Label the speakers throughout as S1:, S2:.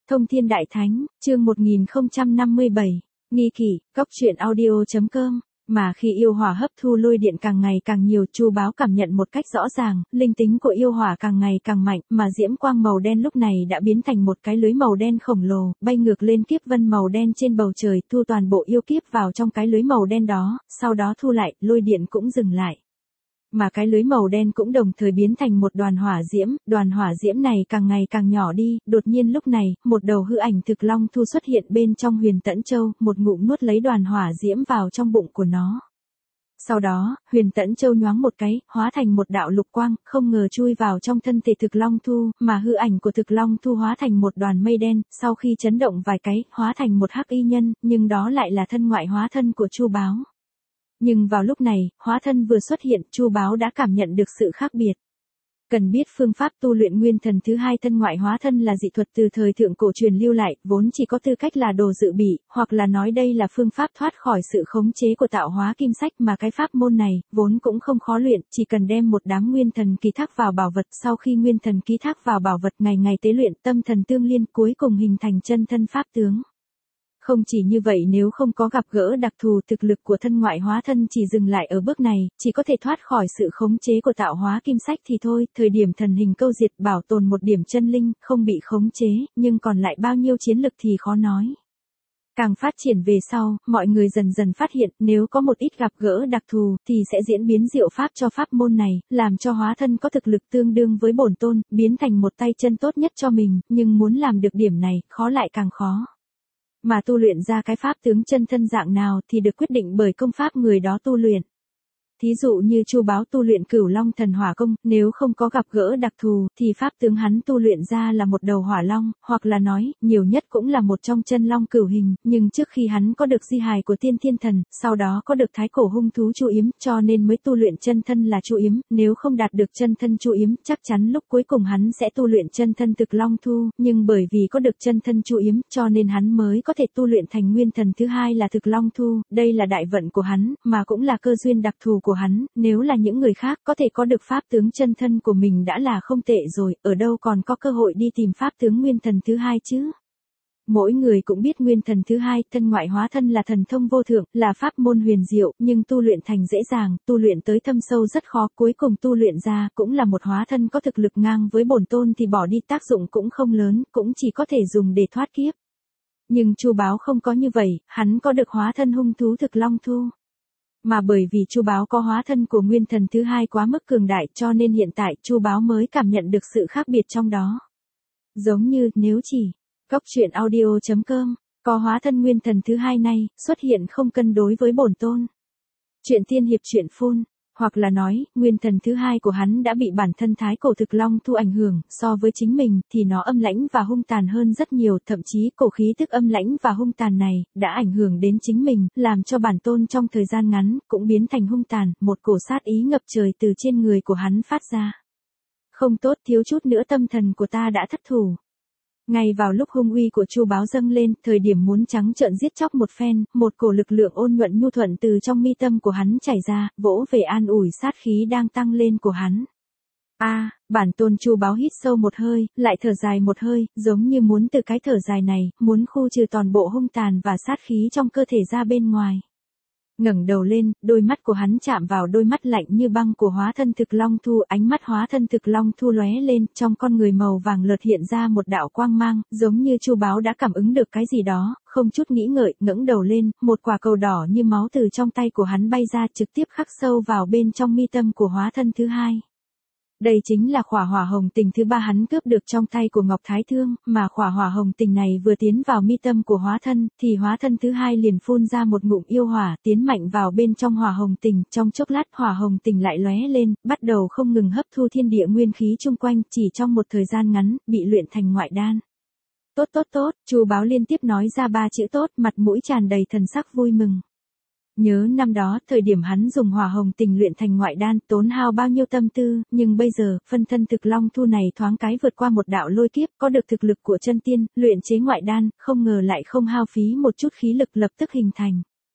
S1: Thông Thiên Đại Thánh, chương 1057, nghi kỷ, cóc truyện audio.com. Mà khi yêu hỏa hấp thu lôi điện càng ngày càng nhiều, Chu Báo cảm nhận một cách rõ ràng, linh tính của yêu hỏa càng ngày càng mạnh, mà diễm quang màu đen lúc này đã biến thành một cái lưới màu đen khổng lồ, bay ngược lên kiếp vân màu đen trên bầu trời, thu toàn bộ yêu kiếp vào trong cái lưới màu đen đó, sau đó thu lại, lôi điện cũng dừng lại. Mà cái lưới màu đen cũng đồng thời biến thành một đoàn hỏa diễm này càng ngày càng nhỏ đi, đột nhiên lúc này, một đầu hư ảnh thực long thu xuất hiện bên trong Huyền Tẫn Châu, một ngụm nuốt lấy đoàn hỏa diễm vào trong bụng của nó. Sau đó, Huyền Tẫn Châu nhoáng một cái, hóa thành một đạo lục quang, không ngờ chui vào trong thân thể thực long thu, mà hư ảnh của thực long thu hóa thành một đoàn mây đen, sau khi chấn động vài cái, hóa thành một hắc y nhân, nhưng đó lại là thân ngoại hóa thân của Chu Báo. Nhưng vào lúc này, hóa thân vừa xuất hiện, Chu Báo đã cảm nhận được sự khác biệt. Cần biết phương pháp tu luyện nguyên thần thứ hai thân ngoại hóa thân là dị thuật từ thời thượng cổ truyền lưu lại, vốn chỉ có tư cách là đồ dự bị, hoặc là nói đây là phương pháp thoát khỏi sự khống chế của tạo hóa kim sách, mà cái pháp môn này, vốn cũng không khó luyện, chỉ cần đem một đám nguyên thần ký thác vào bảo vật, sau khi nguyên thần ký thác vào bảo vật ngày ngày tế luyện, tâm thần tương liên, cuối cùng hình thành chân thân pháp tướng. Không chỉ như vậy, nếu không có gặp gỡ đặc thù, thực lực của thân ngoại hóa thân chỉ dừng lại ở bước này, chỉ có thể thoát khỏi sự khống chế của tạo hóa kim sách thì thôi, thời điểm thần hình câu diệt bảo tồn một điểm chân linh, không bị khống chế, nhưng còn lại bao nhiêu chiến lực thì khó nói. Càng phát triển về sau, mọi người dần dần phát hiện, nếu có một ít gặp gỡ đặc thù, thì sẽ diễn biến diệu pháp cho pháp môn này, làm cho hóa thân có thực lực tương đương với bổn tôn, biến thành một tay chân tốt nhất cho mình, nhưng muốn làm được điểm này, khó lại càng khó. Mà tu luyện ra cái pháp tướng chân thân dạng nào thì được quyết định bởi công pháp người đó tu luyện. Thí dụ như Chu Báo tu luyện Cửu Long Thần Hỏa Công, nếu không có gặp gỡ đặc thù, thì pháp tướng hắn tu luyện ra là một đầu hỏa long, hoặc là nói, nhiều nhất cũng là một trong chân long cửu hình, nhưng trước khi hắn có được di hài của Tiên Thiên Thần, sau đó có được thái cổ hung thú Chu Yếm, cho nên mới tu luyện chân thân là Chu Yếm, nếu không đạt được chân thân Chu Yếm, chắc chắn lúc cuối cùng hắn sẽ tu luyện chân thân Thực Long Thu, nhưng bởi vì có được chân thân Chu Yếm, cho nên hắn mới có thể tu luyện thành nguyên thần thứ hai là Thực Long Thu, đây là đại vận của hắn, mà cũng là cơ duyên đặc thù của hắn, nếu là những người khác có thể có được pháp tướng chân thân của mình đã là không tệ rồi, ở đâu còn có cơ hội đi tìm pháp tướng nguyên thần thứ hai chứ. Mỗi người cũng biết nguyên thần thứ hai, thân ngoại hóa thân là thần thông vô thượng, là pháp môn huyền diệu, nhưng tu luyện thành dễ dàng, tu luyện tới thâm sâu rất khó, cuối cùng tu luyện ra cũng là một hóa thân có thực lực ngang với bổn tôn thì bỏ đi tác dụng cũng không lớn, cũng chỉ có thể dùng để thoát kiếp. Nhưng Chu Báo không có như vậy, hắn có được hóa thân hung thú Thực Long Thu. Mà bởi vì Chu Báo có hóa thân của nguyên thần thứ hai quá mức cường đại, cho nên hiện tại Chu Báo mới cảm nhận được sự khác biệt trong đó. Giống như, nếu chỉ cóc truyện audio.com có hóa thân nguyên thần thứ hai này, xuất hiện không cân đối với bổn tôn. Chuyện tiên hiệp truyện phun, hoặc là nói, nguyên thần thứ hai của hắn đã bị bản thân thái cổ Thực Long Thu ảnh hưởng, so với chính mình, thì nó âm lãnh và hung tàn hơn rất nhiều, thậm chí cổ khí tức âm lãnh và hung tàn này, đã ảnh hưởng đến chính mình, làm cho bản tôn trong thời gian ngắn, cũng biến thành hung tàn, một cổ sát ý ngập trời từ trên người của hắn phát ra. Không tốt, thiếu chút nữa tâm thần của ta đã thất thủ. Ngay vào lúc hung uy của Chu Báo dâng lên, thời điểm muốn trắng trợn giết chóc một phen, một cổ lực lượng ôn nhuận nhu thuận từ trong mi tâm của hắn chảy ra, vỗ về an ủi sát khí đang tăng lên của hắn. Bản tôn Chu Báo hít sâu một hơi, lại thở dài một hơi, giống như muốn từ cái thở dài này, muốn khu trừ toàn bộ hung tàn và sát khí trong cơ thể ra bên ngoài. Ngẩng đầu lên, đôi mắt của hắn chạm vào đôi mắt lạnh như băng của hóa thân Thực Long Thu, ánh mắt hóa thân Thực Long Thu lóe lên, trong con người màu vàng lợt hiện ra một đạo quang mang, giống như Chu Báo đã cảm ứng được cái gì đó, không chút nghĩ ngợi, ngẩng đầu lên, một quả cầu đỏ như máu từ trong tay của hắn bay ra, trực tiếp khắc sâu vào bên trong mi tâm của hóa thân thứ hai. Đây chính là khỏa hỏa hồng tình thứ ba hắn cướp được trong tay của Ngọc Thái Thương, mà khỏa hỏa hồng tình này vừa tiến vào mi tâm của hóa thân, thì hóa thân thứ hai liền phun ra một ngụm yêu hỏa, tiến mạnh vào bên trong hỏa hồng tình, trong chốc lát hỏa hồng tình lại lóe lên, bắt đầu không ngừng hấp thu thiên địa nguyên khí chung quanh, chỉ trong một thời gian ngắn, bị luyện thành ngoại đan. Tốt, Chu Báo liên tiếp nói ra ba chữ tốt, mặt mũi tràn đầy thần sắc vui mừng. Nhớ năm đó, thời điểm hắn dùng hỏa hồng tình luyện thành ngoại đan, tốn hao bao nhiêu tâm tư, nhưng bây giờ, phân thân Thực Long Thu này thoáng cái vượt qua một đạo lôi kiếp, có được thực lực của chân tiên, luyện chế ngoại đan, không ngờ lại không hao phí một chút khí lực lập tức hình thành.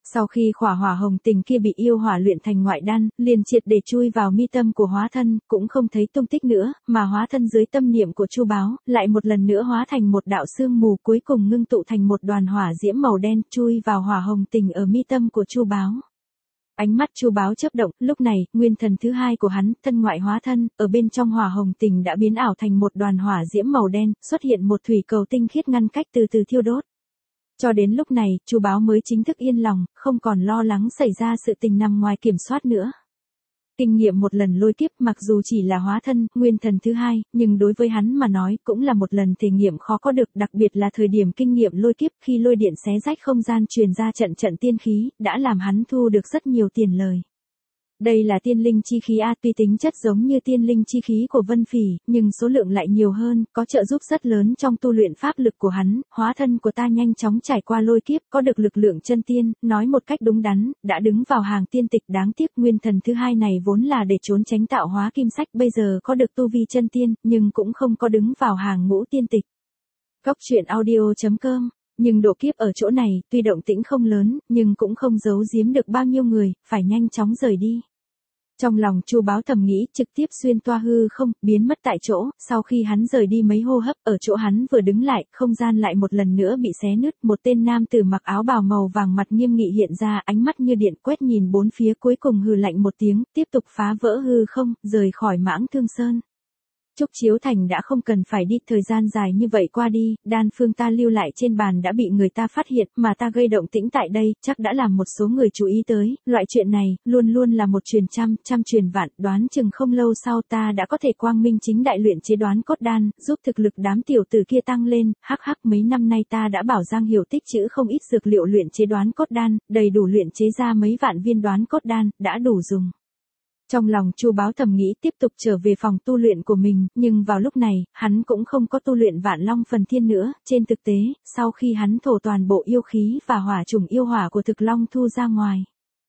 S1: Sau khi khỏa hỏa hồng tình kia bị yêu hỏa luyện thành ngoại đan, liền triệt để chui vào mi tâm của hóa thân, cũng không thấy tung tích nữa, mà hóa thân dưới tâm niệm của Chu Báo, lại một lần nữa hóa thành một đạo sương mù, cuối cùng ngưng tụ thành một đoàn hỏa diễm màu đen, chui vào hỏa hồng tình ở mi tâm của Chu Báo. Ánh mắt Chu Báo chớp động, lúc này, nguyên thần thứ hai của hắn, thân ngoại hóa thân, ở bên trong hỏa hồng tình đã biến ảo thành một đoàn hỏa diễm màu đen, xuất hiện một thủy cầu tinh khiết ngăn cách từ từ thiêu đốt. Cho đến lúc này, Chu Báo mới chính thức yên lòng, không còn lo lắng xảy ra sự tình nằm ngoài kiểm soát nữa. Kinh nghiệm một lần lôi kiếp mặc dù chỉ là hóa thân, nguyên thần thứ hai, nhưng đối với hắn mà nói cũng là một lần thể nghiệm khó có được, đặc biệt là thời điểm kinh nghiệm lôi kiếp khi lôi điện xé rách không gian truyền ra trận trận tiên khí, đã làm hắn thu được rất nhiều tiền lời. Đây là tiên linh chi khí a, tuy tính chất giống như tiên linh chi khí của Vân Phỉ, nhưng số lượng lại nhiều hơn, có trợ giúp rất lớn trong tu luyện pháp lực của hắn, hóa thân của ta nhanh chóng trải qua lôi kiếp, có được lực lượng chân tiên, nói một cách đúng đắn, đã đứng vào hàng tiên tịch, đáng tiếc nguyên thần thứ hai này vốn là để trốn tránh tạo hóa kim sách, bây giờ có được tu vi chân tiên, nhưng cũng không có đứng vào hàng ngũ tiên tịch. Cóc truyện audio.com. Nhưng độ kiếp ở chỗ này, tuy động tĩnh không lớn, nhưng cũng không giấu giếm được bao nhiêu người, phải nhanh chóng rời đi. Trong lòng Chu Báo thầm nghĩ, trực tiếp xuyên toa hư không, biến mất tại chỗ, sau khi hắn rời đi mấy hô hấp, ở chỗ hắn vừa đứng lại, không gian lại một lần nữa bị xé nứt, một tên nam tử mặc áo bào màu vàng mặt nghiêm nghị hiện ra, ánh mắt như điện quét nhìn bốn phía, cuối cùng hừ lạnh một tiếng, tiếp tục phá vỡ hư không, rời khỏi Mãng Thương Sơn. Trúc Chiếu Thành đã không cần phải đi, thời gian dài như vậy qua đi, đan phương ta lưu lại trên bàn đã bị người ta phát hiện, mà ta gây động tĩnh tại đây, chắc đã làm một số người chú ý tới, loại chuyện này, luôn luôn là một truyền trăm, trăm truyền vạn, đoán chừng không lâu sau ta đã có thể quang minh chính đại luyện chế đoán cốt đan, giúp thực lực đám tiểu tử kia tăng lên, hắc hắc mấy năm nay ta đã bảo Giang Hiểu tích trữ không ít dược liệu luyện chế đoán cốt đan, đầy đủ luyện chế ra mấy vạn viên đoán cốt đan, đã đủ dùng. Trong lòng Chu Báo thầm nghĩ tiếp tục trở về phòng tu luyện của mình, nhưng vào lúc này, hắn cũng không có tu luyện Vạn Long Phần Thiên nữa, trên thực tế, sau khi hắn thổ toàn bộ yêu khí và hỏa chủng yêu hỏa của Thực Long Thu ra ngoài,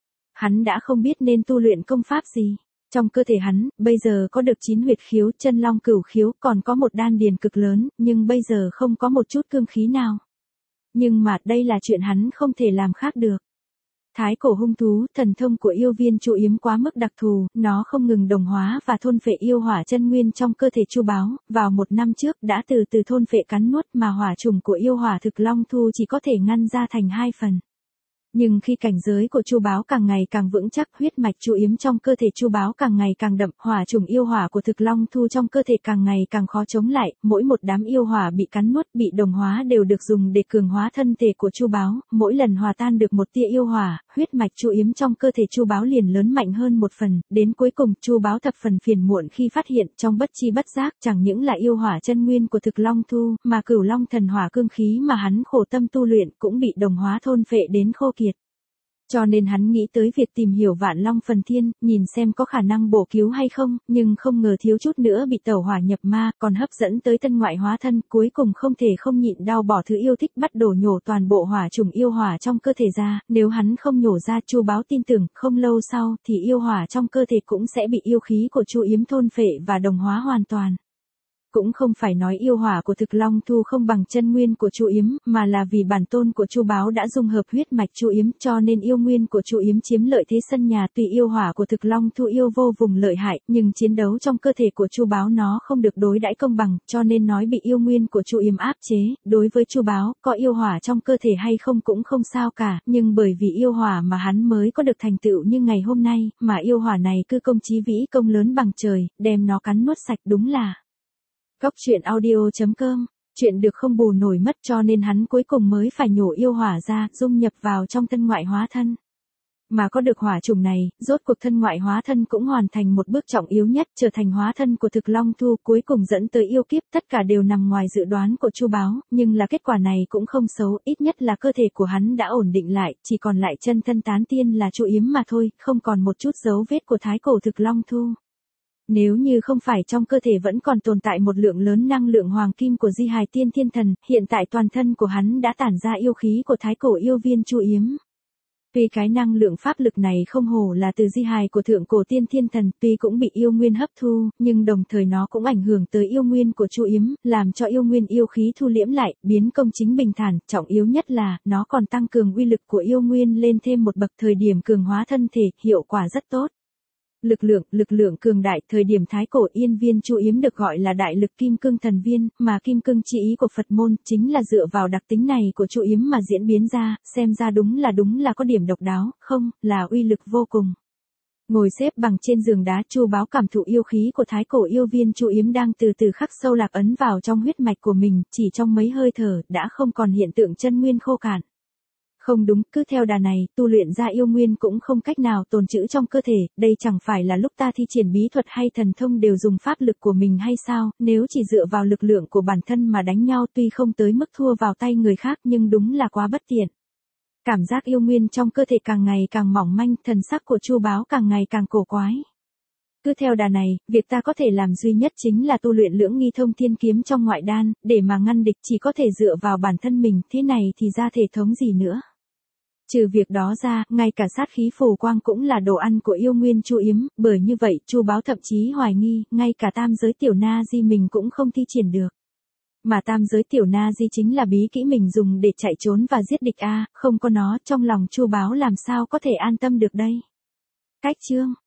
S1: hắn đã không biết nên tu luyện công pháp gì. Trong cơ thể hắn, bây giờ có được 9 huyệt khiếu, chân long cửu khiếu, còn có một đan điền cực lớn, nhưng bây giờ không có một chút cương khí nào. Nhưng mà đây là chuyện hắn không thể làm khác được. Thái cổ hung thú, thần thông của yêu viên Chu Yếm quá mức đặc thù, nó không ngừng đồng hóa và thôn phệ yêu hỏa chân nguyên trong cơ thể Chu Báo, vào một năm trước đã từ từ thôn phệ cắn nuốt, mà hỏa trùng của yêu hỏa Thực Long Thu chỉ có thể ngăn ra thành 2 phần. Nhưng khi cảnh giới của Chu Báo càng ngày càng vững chắc, huyết mạch Chu Yếm trong cơ thể Chu Báo càng ngày càng đậm, hỏa chủng yêu hỏa của Thực Long Thu trong cơ thể càng ngày càng khó chống lại, mỗi một đám yêu hỏa bị cắn nuốt, bị đồng hóa đều được dùng để cường hóa thân thể của Chu Báo, mỗi lần hòa tan được một tia yêu hỏa, huyết mạch Chu Yếm trong cơ thể Chu Báo liền lớn mạnh hơn một phần, đến cuối cùng Chu Báo thập phần phiền muộn khi phát hiện, trong bất chi bất giác, chẳng những là yêu hỏa chân nguyên của Thực Long Thu, mà Cửu Long thần hỏa cương khí mà hắn khổ tâm tu luyện cũng bị đồng hóa thôn phệ đến khô kiệt. Cho nên hắn nghĩ tới việc tìm hiểu Vạn Long Phần Thiên, nhìn xem có khả năng bổ cứu hay không, nhưng không ngờ thiếu chút nữa bị tẩu hỏa nhập ma, còn hấp dẫn tới tân ngoại hóa thân, cuối cùng không thể không nhịn đau bỏ thứ yêu thích, bắt đầu nhổ toàn bộ hỏa trùng yêu hỏa trong cơ thể ra, nếu hắn không nhổ ra, Chu Báo tin tưởng, không lâu sau thì yêu hỏa trong cơ thể cũng sẽ bị yêu khí của Chu Yếm thôn phệ và đồng hóa hoàn toàn. Cũng không phải nói yêu hỏa của Thực Long Thu không bằng chân nguyên của Chu Yếm, mà là vì bản tôn của Chu Báo đã dung hợp huyết mạch Chu Yếm, cho nên yêu nguyên của Chu Yếm chiếm lợi thế sân nhà. Tuy yêu hỏa của Thực Long Thu yêu vô vùng lợi hại, nhưng chiến đấu trong cơ thể của Chu Báo nó không được đối đãi công bằng, cho nên nói bị yêu nguyên của Chu Yếm áp chế. Đối với Chu Báo, có yêu hỏa trong cơ thể hay không cũng không sao cả, nhưng bởi vì yêu hỏa mà hắn mới có được thành tựu như ngày hôm nay, mà yêu hỏa này cư công chí vĩ, công lớn bằng trời, đem nó cắn nuốt sạch, đúng là Cóc truyện audio.com, chuyện được không bù nổi mất, cho nên hắn cuối cùng mới phải nhổ yêu hỏa ra, dung nhập vào trong thân ngoại hóa thân. Mà có được hỏa trùng này, rốt cuộc thân ngoại hóa thân cũng hoàn thành một bước trọng yếu nhất, trở thành hóa thân của Thực Long Thu, cuối cùng dẫn tới yêu kiếp, tất cả đều nằm ngoài dự đoán của Chu Báo, nhưng là kết quả này cũng không xấu, ít nhất là cơ thể của hắn đã ổn định lại, chỉ còn lại chân thân tán tiên là Chu Yếm mà thôi, không còn một chút dấu vết của thái cổ Thực Long Thu. Nếu như không phải trong cơ thể vẫn còn tồn tại một lượng lớn năng lượng hoàng kim của Di Hài Tiên Thiên Thần, hiện tại toàn thân của hắn đã tản ra yêu khí của thái cổ yêu viên Chu Yếm. Tuy cái năng lượng pháp lực này không hổ là từ di hài của thượng cổ tiên thiên thần, tuy cũng bị yêu nguyên hấp thu, nhưng đồng thời nó cũng ảnh hưởng tới yêu nguyên của Chu Yếm, làm cho yêu nguyên yêu khí thu liễm lại, biến công chính bình thản, trọng yếu nhất là, nó còn tăng cường uy lực của yêu nguyên lên thêm một bậc thời điểm cường hóa thân thể, hiệu quả rất tốt. Lực lượng cường đại, thời điểm thái cổ yên viên Chu Yếm được gọi là đại lực kim cương thần viên, mà kim cương chi ý của Phật môn, chính là dựa vào đặc tính này của Chu Yếm mà diễn biến ra, xem ra đúng là có điểm độc đáo, không, là uy lực vô cùng. Ngồi xếp bằng trên giường đá, Chu Báo cảm thụ yêu khí của thái cổ yêu viên Chu Yếm đang từ từ khắc sâu lạc ấn vào trong huyết mạch của mình, chỉ trong mấy hơi thở, đã không còn hiện tượng chân nguyên khô cạn. Không đúng, cứ theo đà này, tu luyện ra yêu nguyên cũng không cách nào tồn trữ trong cơ thể, đây chẳng phải là lúc ta thi triển bí thuật hay thần thông đều dùng pháp lực của mình hay sao, nếu chỉ dựa vào lực lượng của bản thân mà đánh nhau tuy không tới mức thua vào tay người khác nhưng đúng là quá bất tiện. Cảm giác yêu nguyên trong cơ thể càng ngày càng mỏng manh, thần sắc của Chu Báo càng ngày càng cổ quái. Cứ theo đà này, việc ta có thể làm duy nhất chính là tu luyện lưỡng nghi thông thiên kiếm trong ngoại đan, để mà ngăn địch chỉ có thể dựa vào bản thân mình, thế này thì ra thể thống gì nữa. Trừ việc đó ra, ngay cả sát khí phù quang cũng là đồ ăn của yêu nguyên Chu Yếm, bởi như vậy, Chu Báo thậm chí hoài nghi, ngay cả tam giới tiểu na di mình cũng không thi triển được. Mà tam giới tiểu na di chính là bí kỹ mình dùng để chạy trốn và giết địch a, không có nó, trong lòng Chu Báo làm sao có thể an tâm được đây. Cách chương